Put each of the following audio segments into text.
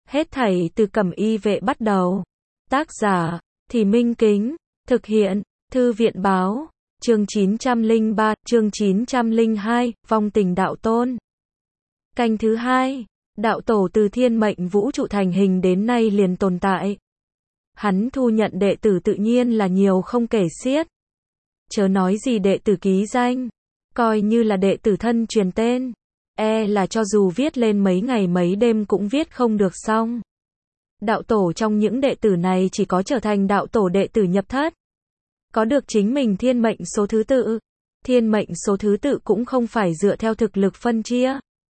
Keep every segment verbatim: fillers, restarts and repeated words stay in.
Hết thảy từ Cẩm Y Vệ bắt đầu. Tác giả, Thì Minh Kính. Thực hiện, Thư viện Báo. Chương chín trăm lẻ ba, chương chín trăm lẻ hai, Vong tình đạo tôn. Canh thứ hai. Đạo tổ từ thiên mệnh vũ trụ thành hình đến nay liền tồn tại. Hắn thu nhận đệ tử tự nhiên là nhiều không kể xiết. Chớ nói gì đệ tử ký danh, coi như là đệ tử thân truyền tên, e là cho dù viết lên mấy ngày mấy đêm cũng viết không được xong. Đạo tổ trong những đệ tử này chỉ có trở thành đạo tổ đệ tử nhập thất, có được chính mình thiên mệnh số thứ tự. Thiên mệnh số thứ tự cũng không phải dựa theo thực lực phân chia,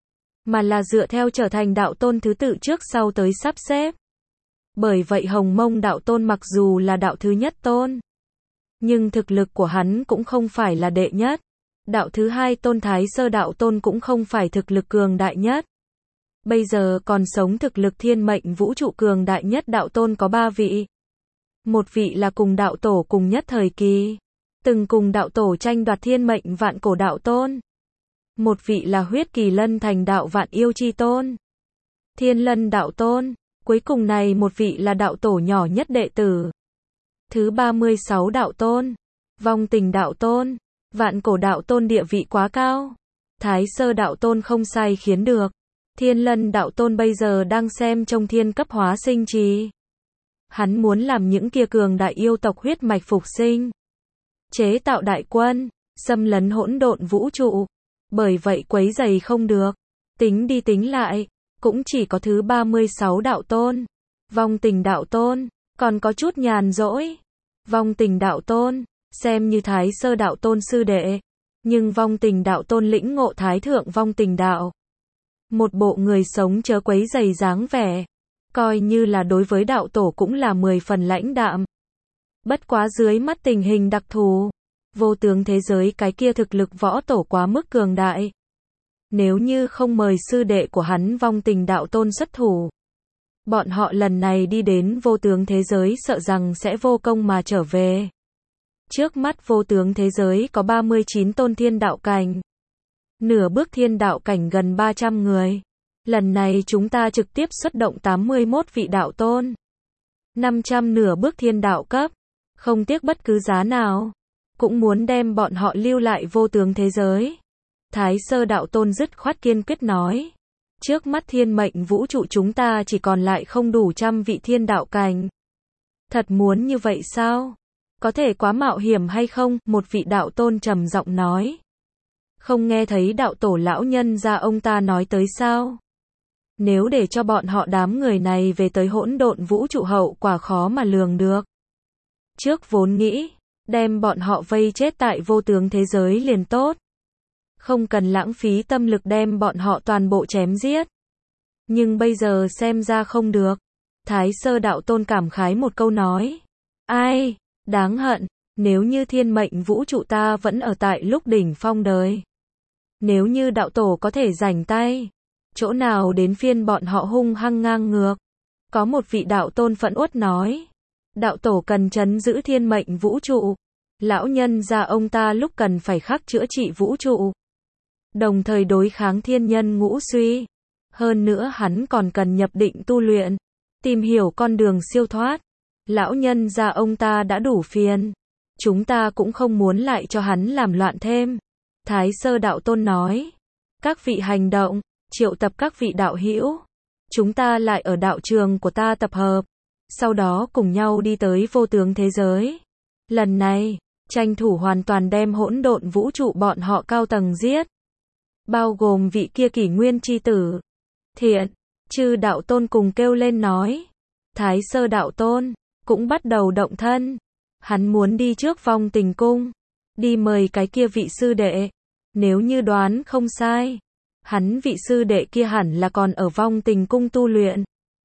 mà là dựa theo trở thành đạo tôn thứ tự trước sau tới sắp xếp. Bởi vậy Hồng Mông đạo tôn mặc dù là đạo thứ nhất tôn, nhưng thực lực của hắn cũng không phải là đệ nhất. Đạo thứ hai tôn Thái Sơ đạo tôn cũng không phải thực lực cường đại nhất. Bây giờ còn sống thực lực thiên mệnh vũ trụ cường đại nhất đạo tôn có ba vị. Một vị là cùng đạo tổ cùng nhất thời kỳ, từng cùng đạo tổ tranh đoạt thiên mệnh vạn cổ đạo tôn. Một vị là huyết kỳ lân thành đạo vạn yêu chi tôn, Thiên Lân đạo tôn. Cuối cùng này một vị là đạo tổ nhỏ nhất đệ tử, thứ ba mươi sáu đạo tôn, Vong tình đạo tôn. Vạn cổ đạo tôn địa vị quá cao, Thái Sơ đạo tôn không sai khiến được. Thiên Lân đạo tôn bây giờ đang xem trong thiên cấp hóa sinh trì. Hắn muốn làm những kia cường đại yêu tộc huyết mạch phục sinh, chế tạo đại quân, xâm lấn hỗn độn vũ trụ. Bởi vậy quấy rầy không được. Tính đi tính lại, cũng chỉ có thứ ba mươi sáu đạo tôn, Vong tình đạo tôn, còn có chút nhàn rỗi. Vong tình đạo tôn, xem như Thái Sơ đạo tôn sư đệ, nhưng Vong tình đạo tôn lĩnh ngộ Thái thượng vong tình đạo. Một bộ người sống chớ quấy rầy dáng vẻ, coi như là đối với đạo tổ cũng là mười phần lãnh đạm. Bất quá dưới mắt tình hình đặc thù, vô tướng thế giới cái kia thực lực võ tổ quá mức cường đại. Nếu như không mời sư đệ của hắn Vong tình đạo tôn xuất thủ, bọn họ lần này đi đến vô tướng thế giới sợ rằng sẽ vô công mà trở về. Trước mắt vô tướng thế giới có ba mươi chín tôn thiên đạo cảnh, nửa bước thiên đạo cảnh gần ba trăm người. Lần này chúng ta trực tiếp xuất động tám mươi mốt vị đạo tôn, năm trăm nửa bước thiên đạo cấp, không tiếc bất cứ giá nào, cũng muốn đem bọn họ lưu lại vô tướng thế giới. Thái Sơ đạo tôn dứt khoát kiên quyết nói, trước mắt thiên mệnh vũ trụ chúng ta chỉ còn lại không đủ trăm vị thiên đạo cảnh. Thật muốn như vậy sao? Có thể quá mạo hiểm hay không? Một vị đạo tôn trầm giọng nói. Không nghe thấy đạo tổ lão nhân gia ông ta nói tới sao? Nếu để cho bọn họ đám người này về tới hỗn độn vũ trụ hậu quả khó mà lường được. Trước vốn nghĩ, đem bọn họ vây chết tại vô tướng thế giới liền tốt. Không cần lãng phí tâm lực đem bọn họ toàn bộ chém giết. Nhưng bây giờ xem ra không được. Thái Sơ đạo tôn cảm khái một câu nói. Ai, đáng hận, nếu như thiên mệnh vũ trụ ta vẫn ở tại lúc đỉnh phong đời. Nếu như đạo tổ có thể rảnh tay, chỗ nào đến phiên bọn họ hung hăng ngang ngược. Có một vị đạo tôn phẫn uất nói. Đạo tổ cần trấn giữ thiên mệnh vũ trụ. Lão nhân gia ông ta lúc cần phải khắc chữa trị vũ trụ, đồng thời đối kháng thiên nhân ngũ suy. Hơn nữa hắn còn cần nhập định tu luyện, tìm hiểu con đường siêu thoát. Lão nhân gia ông ta đã đủ phiền, chúng ta cũng không muốn lại cho hắn làm loạn thêm. Thái Sơ đạo tôn nói, các vị hành động, triệu tập các vị đạo hữu, chúng ta lại ở đạo trường của ta tập hợp, sau đó cùng nhau đi tới vô tướng thế giới. Lần này, tranh thủ hoàn toàn đem hỗn độn vũ trụ bọn họ cao tầng giết, bao gồm vị kia kỷ nguyên chi tử. Thiện, chư đạo tôn cùng kêu lên nói. Thái Sơ đạo tôn cũng bắt đầu động thân. Hắn muốn đi trước Vong tình cung, đi mời cái kia vị sư đệ. Nếu như đoán không sai, hắn vị sư đệ kia hẳn là còn ở Vong tình cung tu luyện.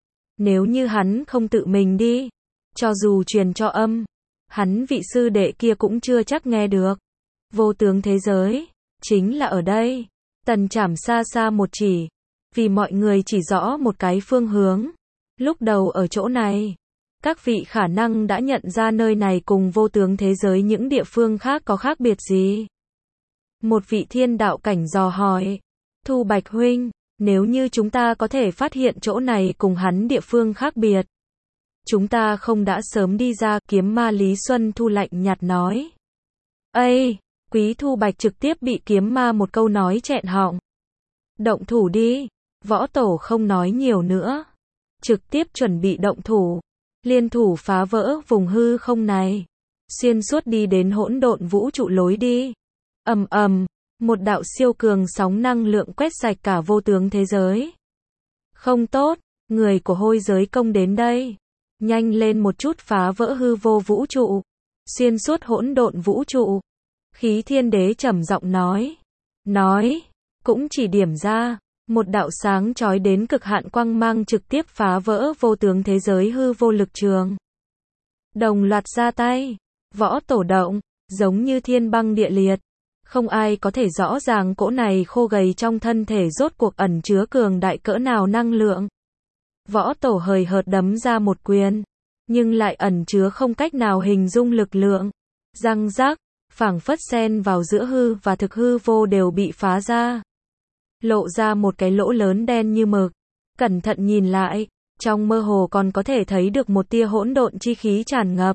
Nếu như hắn không tự mình đi, cho dù truyền cho âm, hắn vị sư đệ kia cũng chưa chắc nghe được. Vô tướng thế giới chính là ở đây. Tần Trảm xa xa một chỉ, vì mọi người chỉ rõ một cái phương hướng. Lúc đầu ở chỗ này, các vị khả năng đã nhận ra nơi này cùng vô tướng thế giới những địa phương khác có khác biệt gì. Một vị thiên đạo cảnh dò hỏi, Thu Bạch huynh, Nếu như chúng ta có thể phát hiện chỗ này cùng hắn địa phương khác biệt, chúng ta không đã sớm đi ra, kiếm ma Lý Xuân Thu lạnh nhạt nói. Ây, Quý Thu Bạch trực tiếp bị kiếm ma một câu nói chẹn họng. Động thủ đi, võ tổ không nói nhiều nữa. Trực tiếp chuẩn bị động thủ, liên thủ phá vỡ vùng hư không này. Xuyên suốt đi đến hỗn độn vũ trụ lối đi. Ầm ầm, một đạo siêu cường sóng năng lượng quét sạch cả vô tướng thế giới. Không tốt, người của hôi giới công đến đây. Nhanh lên một chút phá vỡ hư vô vũ trụ. Xuyên suốt hỗn độn vũ trụ. Khí Thiên Đế trầm giọng nói. Nói, cũng chỉ điểm ra, một đạo sáng chói đến cực hạn quang mang trực tiếp phá vỡ vô tướng thế giới hư vô lực trường. Đồng loạt ra tay, võ tổ động, giống như thiên băng địa liệt. Không ai có thể rõ ràng cỗ này khô gầy trong thân thể rốt cuộc ẩn chứa cường đại cỡ nào năng lượng. Võ tổ hời hợt đấm ra một quyền, nhưng lại ẩn chứa không cách nào hình dung lực lượng. Răng rác, phảng phất xen vào giữa hư và thực hư vô đều bị phá ra. Lộ ra một cái lỗ lớn đen như mực. Cẩn thận nhìn lại, trong mơ hồ còn có thể thấy được một tia hỗn độn chi khí tràn ngập.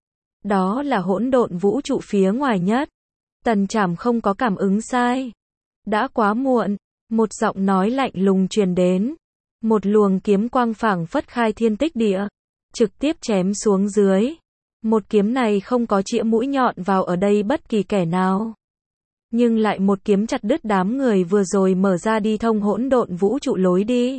Đó là hỗn độn vũ trụ phía ngoài nhất. Tần Trảm không có cảm ứng sai. Đã quá muộn, một giọng nói lạnh lùng truyền đến. Một luồng kiếm quang phảng phất khai thiên tích địa, trực tiếp chém xuống dưới. Một kiếm này không có chĩa mũi nhọn vào ở đây bất kỳ kẻ nào, nhưng lại một kiếm chặt đứt đám người vừa rồi mở ra đi thông hỗn độn vũ trụ lối đi.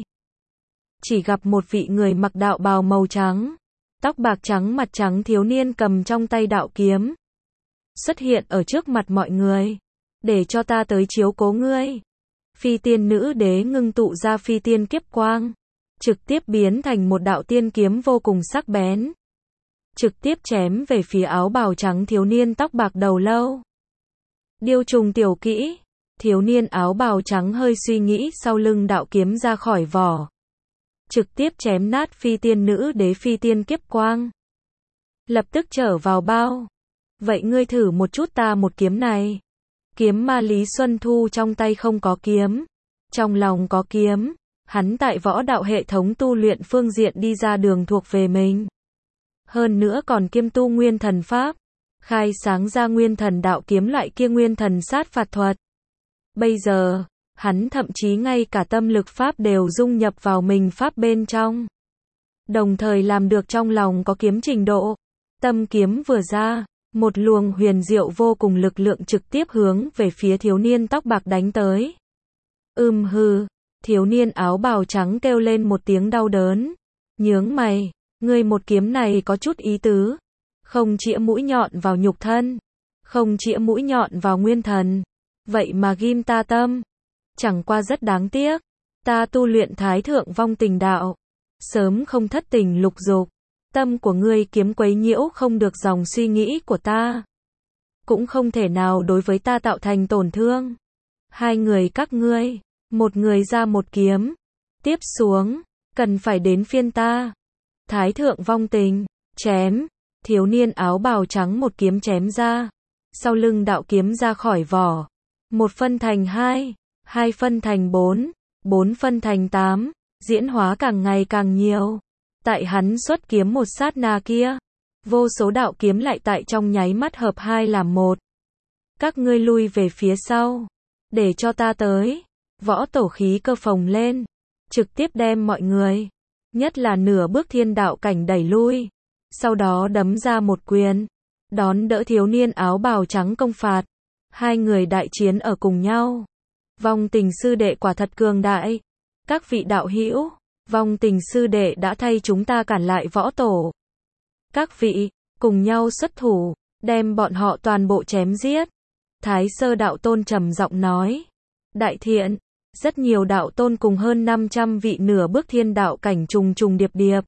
Chỉ gặp một vị người mặc đạo bào màu trắng, tóc bạc trắng mặt trắng thiếu niên cầm trong tay đạo kiếm, xuất hiện ở trước mặt mọi người. Để cho ta tới chiếu cố ngươi. Phi tiên nữ đế ngưng tụ ra phi tiên kiếp quang, trực tiếp biến thành một đạo tiên kiếm vô cùng sắc bén, trực tiếp chém về phía áo bào trắng thiếu niên tóc bạc đầu lâu. Điêu trùng tiểu kỹ, thiếu niên áo bào trắng hơi suy nghĩ sau lưng đạo kiếm ra khỏi vỏ, trực tiếp chém nát phi tiên nữ đế phi tiên kiếp quang. Lập tức trở vào bao. Vậy ngươi thử một chút ta một kiếm này. Kiếm ma Lý Xuân Thu trong tay không có kiếm, trong lòng có kiếm. Hắn tại võ đạo hệ thống tu luyện phương diện đi ra đường thuộc về mình. Hơn nữa còn kiêm tu nguyên thần pháp, khai sáng ra nguyên thần đạo kiếm loại kia nguyên thần sát phạt thuật. Bây giờ, hắn thậm chí ngay cả tâm lực pháp đều dung nhập vào mình pháp bên trong. Đồng thời làm được trong lòng có kiếm trình độ. Tâm kiếm vừa ra, một luồng huyền diệu vô cùng lực lượng trực tiếp hướng về phía thiếu niên tóc bạc đánh tới. Ừm hừ, thiếu niên áo bào trắng kêu lên một tiếng đau đớn. Nhướng mày, ngươi một kiếm này có chút ý tứ. Không chĩa mũi nhọn vào nhục thân, không chĩa mũi nhọn vào nguyên thần. Vậy mà ghim ta tâm. Chẳng qua rất đáng tiếc. Ta tu luyện thái thượng vong tình đạo, sớm không thất tình lục dục. Tâm của ngươi kiếm quấy nhiễu không được dòng suy nghĩ của ta, cũng không thể nào đối với ta tạo thành tổn thương. Hai người các ngươi, một người ra một kiếm. Tiếp xuống, cần phải đến phiên ta. Thái thượng vong tình, chém. Thiếu niên áo bào trắng một kiếm chém ra. Sau lưng đạo kiếm ra khỏi vỏ. Một phân thành hai, hai phân thành bốn, bốn phân thành tám, diễn hóa càng ngày càng nhiều. Tại hắn xuất kiếm một sát na kia, vô số đạo kiếm lại tại trong nháy mắt hợp hai làm một. Các ngươi lui về phía sau, để cho ta tới. Võ tổ khí cơ phồng lên, trực tiếp đem mọi người, nhất là nửa bước thiên đạo cảnh đẩy lui. Sau đó đấm ra một quyền, đón đỡ thiếu niên áo bào trắng công phạt. Hai người đại chiến ở cùng nhau. Vong tình sư đệ quả thật cường đại. Các vị đạo hữu, vong tình sư đệ đã thay chúng ta cản lại võ tổ. Các vị, cùng nhau xuất thủ, đem bọn họ toàn bộ chém giết. Thái sơ đạo tôn trầm giọng nói. Đại thiện, rất nhiều đạo tôn cùng hơn năm trăm vị nửa bước thiên đạo cảnh trùng trùng điệp điệp.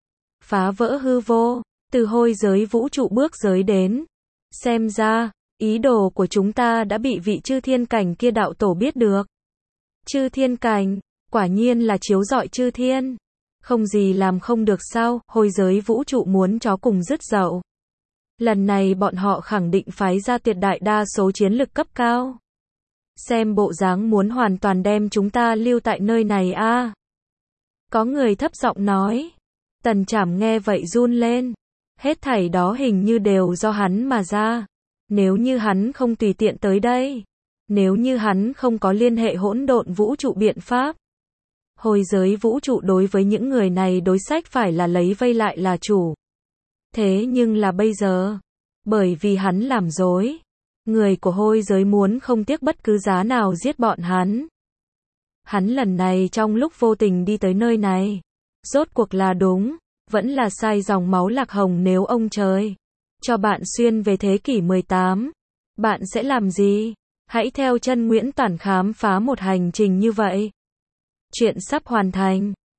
Phá vỡ hư vô, từ hôi giới vũ trụ bước giới đến. Xem ra, ý đồ của chúng ta đã bị vị chư thiên cảnh kia đạo tổ biết được. Chư thiên cảnh, quả nhiên là chiếu rọi chư thiên. Không gì làm không được sao, hôi giới vũ trụ muốn chó cùng dứt dậu. Lần này bọn họ khẳng định phái ra tuyệt đại đa số chiến lực cấp cao. Xem bộ dáng muốn hoàn toàn đem chúng ta lưu tại nơi này a. Có người thấp giọng nói. Tần Trảm nghe vậy run lên. Hết thảy đó hình như đều do hắn mà ra. Nếu như hắn không tùy tiện tới đây. Nếu như hắn không có liên hệ hỗn độn vũ trụ biện pháp. Hồi giới vũ trụ đối với những người này đối sách phải là lấy vây lại là chủ. Thế nhưng là bây giờ. Bởi vì hắn làm dối. Người của hôi giới muốn không tiếc bất cứ giá nào giết bọn hắn. Hắn lần này trong lúc vô tình đi tới nơi này. Rốt cuộc là đúng. Vẫn là sai dòng máu Lạc Hồng nếu ông trời cho bạn xuyên về thế kỷ mười tám. Bạn sẽ làm gì? Hãy theo chân Nguyễn Toản khám phá một hành trình như vậy. Chuyện sắp hoàn thành.